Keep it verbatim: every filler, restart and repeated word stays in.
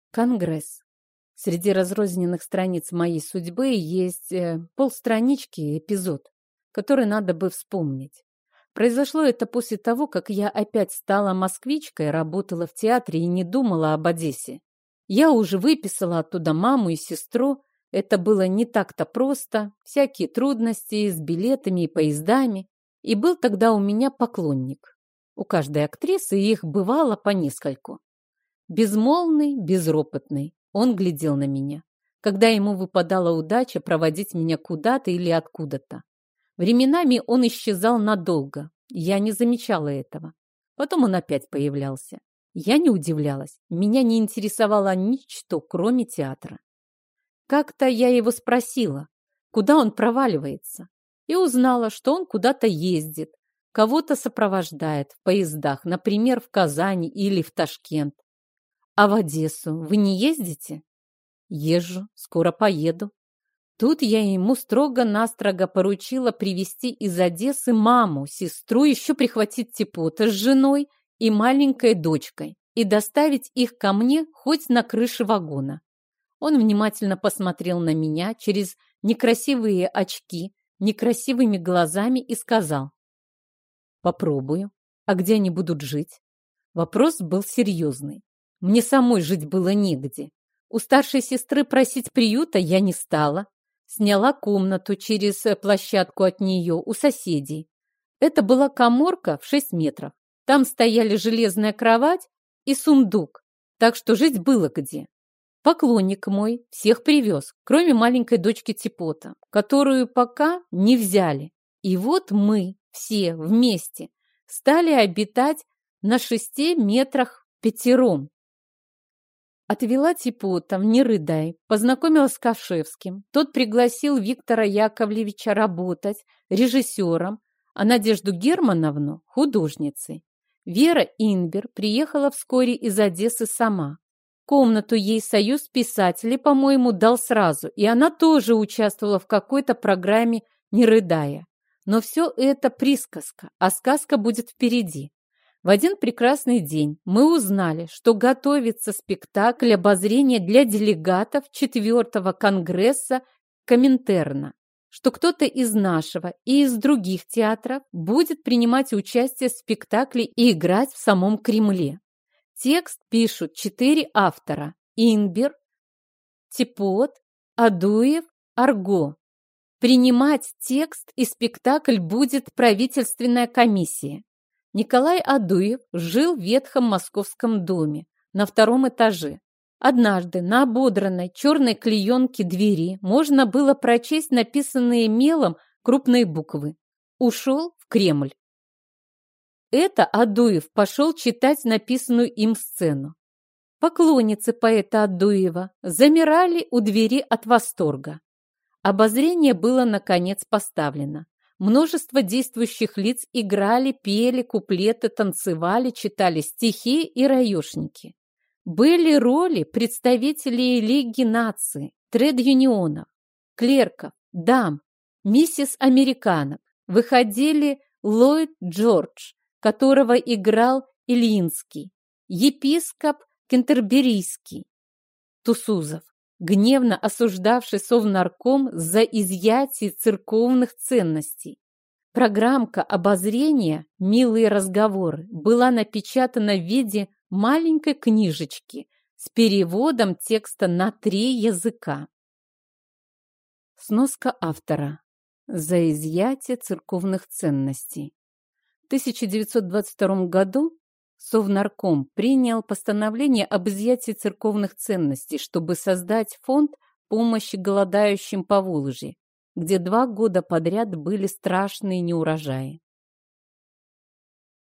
Конгресс. Среди разрозненных страниц моей судьбы есть э, полстранички эпизод, который надо бы вспомнить. Произошло это после того, как я опять стала москвичкой, работала в театре и не думала об Одессе. Я уже выписала оттуда маму и сестру. Это было не так-то просто, всякие трудности с билетами и поездами. И был тогда у меня поклонник. У каждой актрисы их бывало по нескольку. Безмолвный, безропотный, он глядел на меня, когда ему выпадала удача проводить меня куда-то или откуда-то. Временами он исчезал надолго, я не замечала этого. Потом он опять появлялся. Я не удивлялась, меня не интересовало ничто, кроме театра. Как-то я его спросила, куда он проваливается, и узнала, что он куда-то ездит, кого-то сопровождает в поездах, например, в Казани или в Ташкент. А в Одессу вы не ездите? Езжу, скоро поеду. Тут я ему строго-настрого поручила привезти из Одессы маму, сестру, еще прихватить Типота с женой и маленькой дочкой и доставить их ко мне хоть на крыше вагона. Он внимательно посмотрел на меня через некрасивые очки, некрасивыми глазами и сказал: «Попробую. А где они будут жить?» Вопрос был серьезный. Мне самой жить было негде. У старшей сестры просить приюта я не стала. Сняла комнату через площадку от нее у соседей. Это была каморка в шесть метров. Там стояли железная кровать и сундук, так что жить было где. Поклонник мой всех привез, кроме маленькой дочки Типота, которую пока не взяли. И вот мы все вместе стали обитать на шести метрах пятером. Отвела Типота в Нерыдай, познакомилась с Ковшевским. Тот пригласил Виктора Яковлевича работать режиссером, а Надежду Германовну – художницей. Вера Инбер приехала вскоре из Одессы сама. Комнату ей Союз писателей, по-моему, дал сразу, и она тоже участвовала в какой-то программе Нерыдая. Но все это присказка, а сказка будет впереди. В один прекрасный день мы узнали, что готовится спектакль обозрения для делегатов четвертого конгресса Коминтерна, что кто-то из нашего и из других театров будет принимать участие в спектакле и играть в самом Кремле. Текст пишут четыре автора: Инбер, Типот, Адуев, Арго. Принимать текст и спектакль будет правительственная комиссия. Николай Адуев жил в ветхом московском доме на втором этаже. Однажды на ободранной черной клеенке двери можно было прочесть написанные мелом крупные буквы: «Ушел в Кремль». Это Адуев пошел читать написанную им сцену. Поклонницы поэта Адуева замирали у двери от восторга. Обозрение было, наконец, поставлено. Множество действующих лиц играли, пели куплеты, танцевали, читали стихи и раешники. Были роли представителей Лиги наций, тред-юнионов, клерков, дам, миссис американок. Выходили Ллойд Джордж, которого играл Ильинский, епископ Кентерберийский, Тусузов, гневно осуждавший Совнарком за изъятие церковных ценностей. Программка обозрения «Милые разговоры» была напечатана в виде маленькой книжечки с переводом текста на три языка. Сноска автора. За изъятие церковных ценностей. В тысяча девятьсот двадцать втором году Совнарком принял постановление об изъятии церковных ценностей, чтобы создать фонд помощи голодающим по Волжье, где два года подряд были страшные неурожаи.